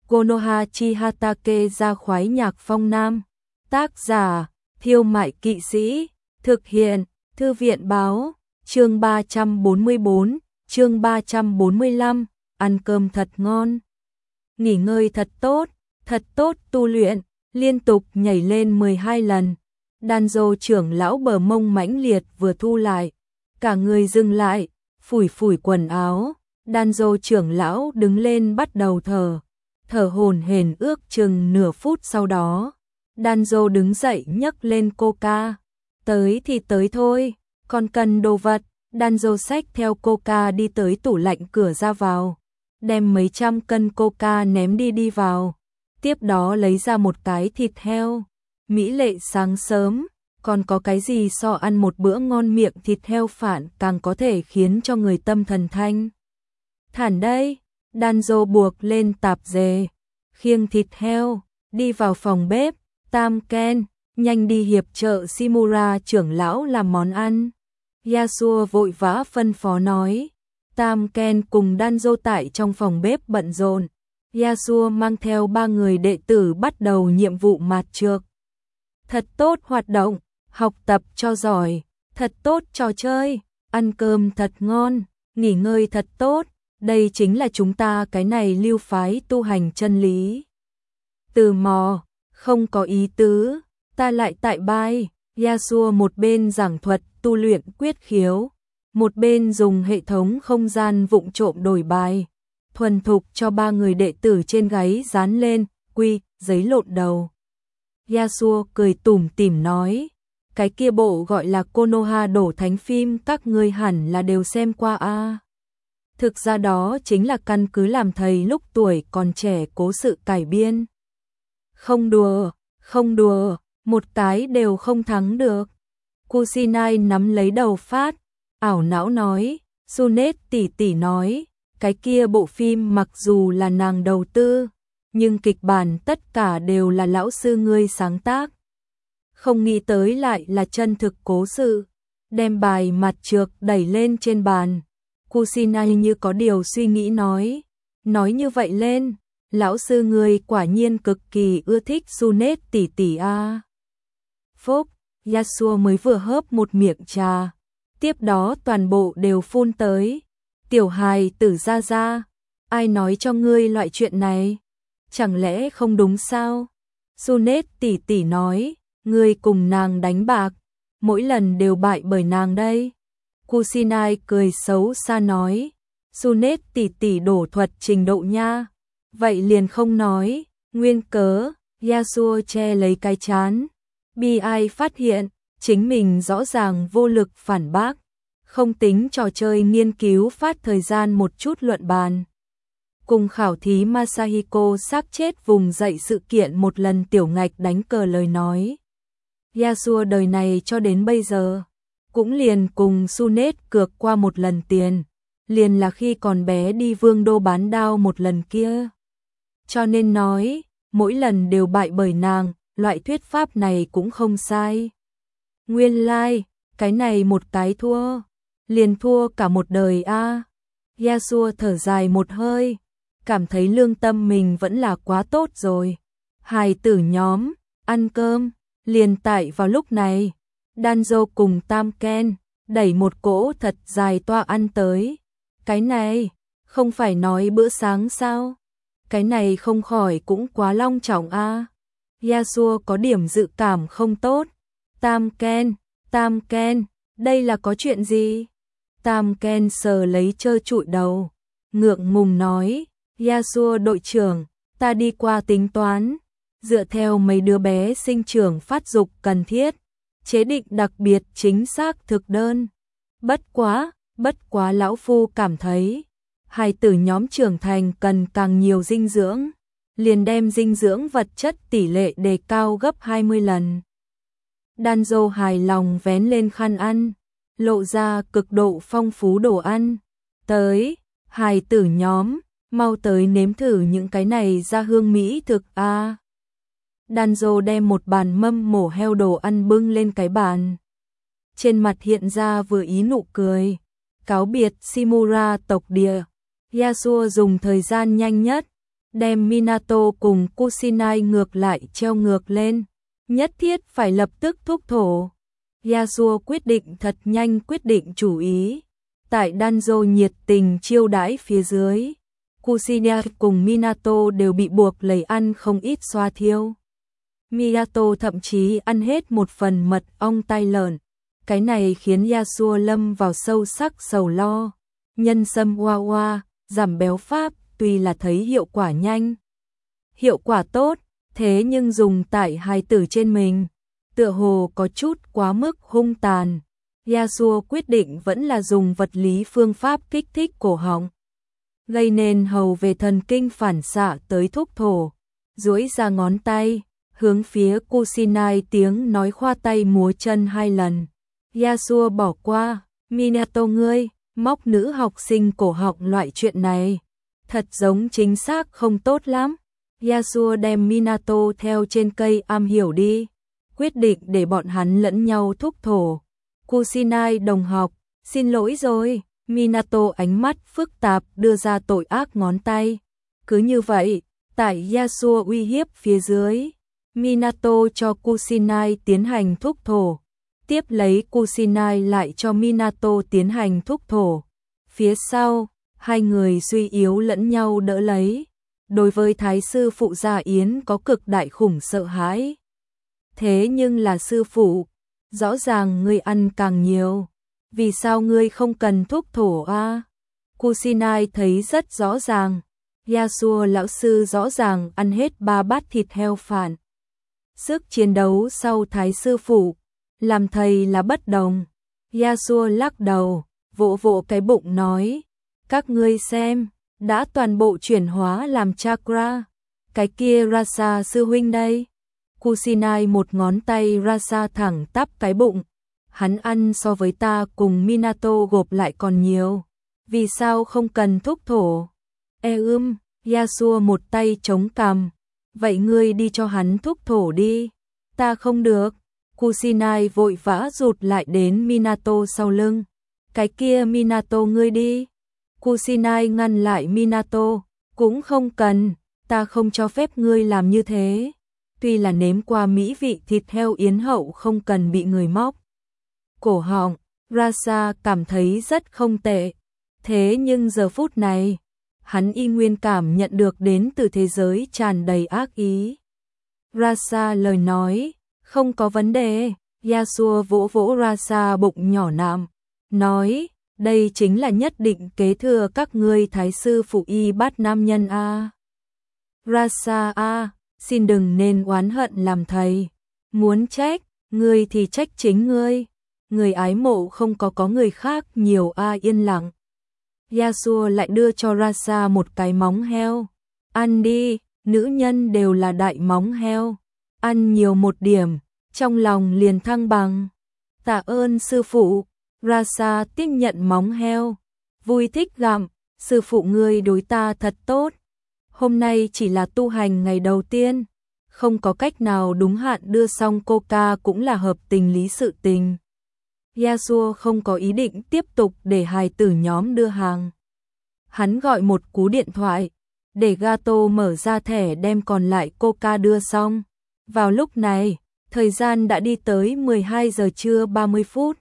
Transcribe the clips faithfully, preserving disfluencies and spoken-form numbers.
Konoha Chihatake ra khoái nhạc phong nam. Tác giả, Thiêu Mại Kỵ Sĩ. Thực hiện, Thư viện Báo. Chương ba trăm bốn mươi bốn, chương ba trăm bốn mươi lăm, ăn cơm thật ngon. Nghỉ ngơi thật tốt, thật tốt tu luyện, liên tục nhảy lên mười hai lần. Danzo trưởng lão bờ mông mãnh liệt vừa thu lại, cả người dừng lại, phủi phủi quần áo. Danzo trưởng lão đứng lên bắt đầu thở, thở hổn hển ước chừng nửa phút sau đó. Danzo đứng dậy nhấc lên coca. Tới thì tới thôi, còn cần đồ vật. Danzo xách theo coca đi tới tủ lạnh cửa ra vào, đem mấy trăm cân coca ném đi đi vào. Tiếp đó lấy ra một cái thịt heo. Mỹ lệ sáng sớm, còn có cái gì so ăn một bữa ngon miệng thịt heo phản càng có thể khiến cho người tâm thần thanh thản đây. Danzo buộc lên tạp dề, khiêng thịt heo, đi vào phòng bếp. Tam Ken, nhanh đi hiệp trợ Shimura trưởng lão làm món ăn. Yasuo vội vã phân phó nói. Tam Ken cùng Danzo tại trong phòng bếp bận rộn. Yasuo mang theo ba người đệ tử bắt đầu nhiệm vụ mạt trược. Thật tốt hoạt động, học tập cho giỏi, thật tốt trò chơi, ăn cơm thật ngon, nghỉ ngơi thật tốt. Đây chính là chúng ta cái này lưu phái tu hành chân lý. Từ mò, không có ý tứ, ta lại tại bai. Yasuo một bên giảng thuật tu luyện quyết khiếu, một bên dùng hệ thống không gian vụng trộm đổi bài, thuần thục cho ba người đệ tử trên gáy dán lên quy giấy lộn đầu. Yasuo cười tủm tỉm nói, cái kia bộ gọi là Konoha đổ thánh phim các ngươi hẳn là đều xem qua a. À. Thực ra đó chính là căn cứ làm thầy lúc tuổi còn trẻ cố sự cải biên. Không đùa, không đùa, một cái đều không thắng được. Kusinai nắm lấy đầu phát, ảo não nói. Sunet tỷ tỷ nói, cái kia bộ phim mặc dù là nàng đầu tư, nhưng kịch bản tất cả đều là lão sư ngươi sáng tác. Không nghĩ tới lại là chân thực cố sự. Đem bài mặt trược đẩy lên trên bàn. Kusinai như có điều suy nghĩ nói. Nói như vậy lên, lão sư ngươi quả nhiên cực kỳ ưa thích Sunet tỷ tỷ a. Phúc, Yasuo mới vừa hớp một miệng trà, tiếp đó toàn bộ đều phun tới. Tiểu hài tử ra ra, ai nói cho ngươi loại chuyện này? Chẳng lẽ không đúng sao? Sunet tỷ tỷ nói, ngươi cùng nàng đánh bạc, mỗi lần đều bại bởi nàng đây. Kusinai cười xấu xa nói, Sunet tỷ tỷ đổ thuật trình độ nha. Vậy liền không nói, nguyên cớ. Yasuo che lấy cái chán. Bi ai phát hiện, chính mình rõ ràng vô lực phản bác. Không tính trò chơi nghiên cứu phát thời gian một chút luận bàn. Cùng khảo thí Masahiko xác chết vùng dậy sự kiện một lần tiểu ngạch đánh cờ lời nói. Yasuo đời này cho đến bây giờ, cũng liền cùng Sunet cược qua một lần tiền. Liền là khi còn bé đi vương đô bán đao một lần kia. Cho nên nói, mỗi lần đều bại bởi nàng, loại thuyết pháp này cũng không sai. Nguyên lai, like, cái này một cái thua, liền thua cả một đời a. À. Yasuo thở dài một hơi, cảm thấy lương tâm mình vẫn là quá tốt rồi. Hài tử nhóm, ăn cơm, liền tại vào lúc này, Danzo cùng Tam Ken đẩy một cỗ thật dài toa ăn tới. Cái này, không phải nói bữa sáng sao? Cái này không khỏi cũng quá long trọng a. À. Yasuo có điểm dự cảm không tốt. Tam Ken, Tam Ken, đây là có chuyện gì? Tam Ken sờ lấy trơ trụi đầu, ngượng ngùng nói, Yasuo đội trưởng, ta đi qua tính toán, dựa theo mấy đứa bé sinh trưởng phát dục cần thiết, chế định đặc biệt chính xác thực đơn. Bất quá, bất quá lão phu cảm thấy, hài tử nhóm trưởng thành cần càng nhiều dinh dưỡng, liền đem dinh dưỡng vật chất tỷ lệ đề cao gấp hai mươi lần. Danzo hài lòng vén lên khăn ăn, lộ ra cực độ phong phú đồ ăn. Tới, hài tử nhóm, mau tới nếm thử những cái này ra hương mỹ thực a. À. Danzo đem một bàn mâm mổ heo đồ ăn bưng lên cái bàn. Trên mặt hiện ra vừa ý nụ cười. Cáo biệt Shimura tộc địa. Yasuo dùng thời gian nhanh nhất, đem Minato cùng Kusinai ngược lại treo ngược lên, nhất thiết phải lập tức thúc thổ. Yasuo quyết định thật nhanh quyết định chủ ý. Tại Danzo nhiệt tình chiêu đãi phía dưới, Kusinai cùng Minato đều bị buộc lấy ăn không ít xoa thiêu. Minato thậm chí ăn hết một phần mật ong tai lợn. Cái này khiến Yasuo lâm vào sâu sắc sầu lo. Nhân sâm hoa hoa, giảm béo pháp, tuy là thấy hiệu quả nhanh, hiệu quả tốt, thế nhưng dùng tại hài tử trên mình, tựa hồ có chút quá mức hung tàn. Yasuo quyết định vẫn là dùng vật lý phương pháp kích thích cổ họng, gây nên hầu về thần kinh phản xạ tới thúc thổ, duỗi ra ngón tay, hướng phía Kusinai tiếng nói khoa tay múa chân hai lần. Yasuo bỏ qua, Minato ngươi, móc nữ học sinh cổ họng loại chuyện này, thật giống chính xác không tốt lắm. Yasuo đem Minato theo trên cây am hiểu đi, quyết định để bọn hắn lẫn nhau thúc thổ. Kusinai đồng học, xin lỗi rồi. Minato ánh mắt phức tạp đưa ra tội ác ngón tay. Cứ như vậy, tại Yasuo uy hiếp phía dưới, Minato cho Kusinai tiến hành thúc thổ. Tiếp lấy Kusinai lại cho Minato tiến hành thúc thổ. Phía sau, hai người suy yếu lẫn nhau đỡ lấy. Đối với thái sư phụ Gia Yến có cực đại khủng sợ hãi. Thế nhưng là sư phụ, rõ ràng ngươi ăn càng nhiều, vì sao ngươi không cần thúc thổ a? À? Kusinai thấy rất rõ ràng, Yasuo lão sư rõ ràng ăn hết ba bát thịt heo phản. Sức chiến đấu sau thái sư phụ, làm thầy là bất đồng. Yasuo lắc đầu, vỗ vỗ cái bụng nói, các ngươi xem, đã toàn bộ chuyển hóa làm chakra, cái kia Rasa sư huynh đây. Kusinai một ngón tay Rasa thẳng tắp cái bụng, hắn ăn so với ta cùng Minato gộp lại còn nhiều, vì sao không cần thúc thổ? E ưm, Yasuo một tay chống cằm, vậy ngươi đi cho hắn thúc thổ đi, ta không được. Kusinai vội vã rụt lại đến Minato sau lưng, cái kia Minato ngươi đi. Kusinai ngăn lại Minato, cũng không cần, ta không cho phép ngươi làm như thế. Tuy là nếm qua mỹ vị thịt heo yến hậu không cần bị người móc cổ họng, Rasa cảm thấy rất không tệ. Thế nhưng giờ phút này, hắn y nguyên cảm nhận được đến từ thế giới tràn đầy ác ý. Rasa lời nói, không có vấn đề. Yasuo vỗ vỗ Rasa bụng nhỏ nạm, nói, đây chính là nhất định kế thừa các ngươi thái sư phụ y bát nam nhân a. Rasa a, xin đừng nên oán hận làm thầy, muốn trách, ngươi thì trách chính ngươi, người ái mộ không có có người khác nhiều a. Yên lặng. Yasuo lại đưa cho Rasa một cái móng heo, ăn đi, nữ nhân đều là đại móng heo, ăn nhiều một điểm, trong lòng liền thăng bằng. Tạ ơn sư phụ. Rasa tiếp nhận móng heo, vui thích gặm, sư phụ ngươi đối ta thật tốt. Hôm nay chỉ là tu hành ngày đầu tiên, không có cách nào đúng hạn đưa xong coca cũng là hợp tình lý sự tình. Yasuo không có ý định tiếp tục để hài tử nhóm đưa hàng. Hắn gọi một cú điện thoại, để Gato mở ra thẻ đem còn lại coca đưa xong. Vào lúc này, thời gian đã đi tới mười hai giờ trưa ba mươi phút.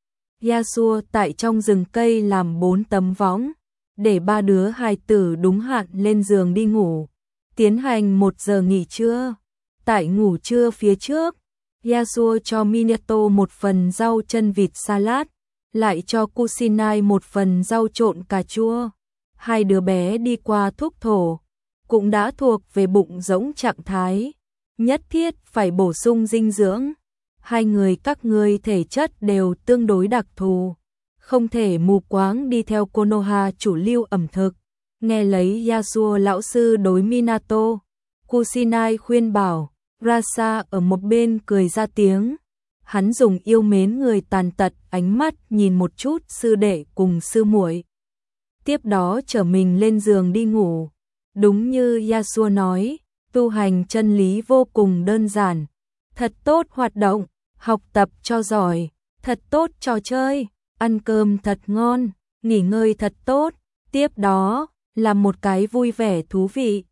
Yasuo tại trong rừng cây làm bốn tấm võng, để ba đứa hài tử đúng hạn lên giường đi ngủ, tiến hành một giờ nghỉ trưa. Tại ngủ trưa phía trước, Yasuo cho Minato một phần rau chân vịt salad, lại cho Kusinai một phần rau trộn cà chua. Hai đứa bé đi qua thúc thổ, cũng đã thuộc về bụng rỗng trạng thái, nhất thiết phải bổ sung dinh dưỡng. Hai người các ngươi thể chất đều tương đối đặc thù, không thể mù quáng đi theo Konoha chủ lưu ẩm thực. Nghe lấy Yasuo lão sư đối Minato, Kusinai khuyên bảo, Rasa ở một bên cười ra tiếng. Hắn dùng yêu mến người tàn tật ánh mắt nhìn một chút sư đệ cùng sư muội. Tiếp đó trở mình lên giường đi ngủ. Đúng như Yasuo nói, tu hành chân lý vô cùng đơn giản. Thật tốt hoạt động, học tập cho giỏi, thật tốt trò chơi, ăn cơm thật ngon, nghỉ ngơi thật tốt, tiếp đó là một cái vui vẻ thú vị.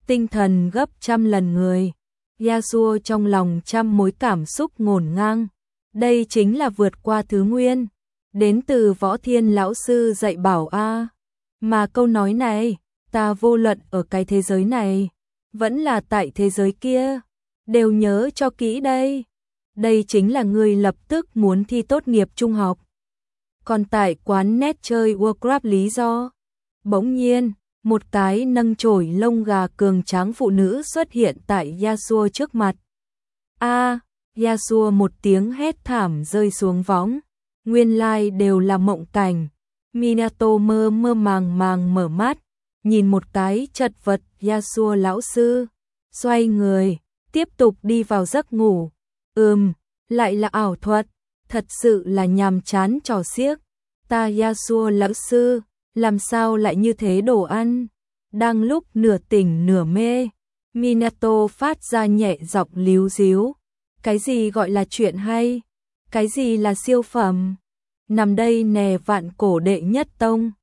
tinh thần gấp trăm lần người. Yasuo trong lòng trăm mối cảm xúc ngổn ngang. Đây chính là vượt qua thứ nguyên. Đến từ Võ Thiên lão sư dạy bảo a. Mà câu nói này, ta vô luận ở cái thế giới này, vẫn là tại thế giới kia, đều nhớ cho kỹ đây. Đây chính là người lập tức muốn thi tốt nghiệp trung học. Còn tại quán net chơi Warcraft lý do. Bỗng nhiên, một cái nâng chổi lông gà cường tráng phụ nữ xuất hiện tại Yasuo trước mặt. A, Yasuo một tiếng hét thảm rơi xuống võng. Nguyên lai đều là mộng cảnh. Minato mơ mơ màng màng mở mắt, nhìn một cái chật vật Yasuo lão sư, xoay người, tiếp tục đi vào giấc ngủ. Ừm, lại là ảo thuật, thật sự là nhàm chán trò xiếc. Ta Yasuo lão sư, làm sao lại như thế đồ ăn? Đang lúc nửa tỉnh nửa mê, Minato phát ra nhẹ giọng líu díu. Cái gì gọi là chuyện hay? Cái gì là siêu phẩm? Nằm đây nè vạn cổ đệ nhất tông.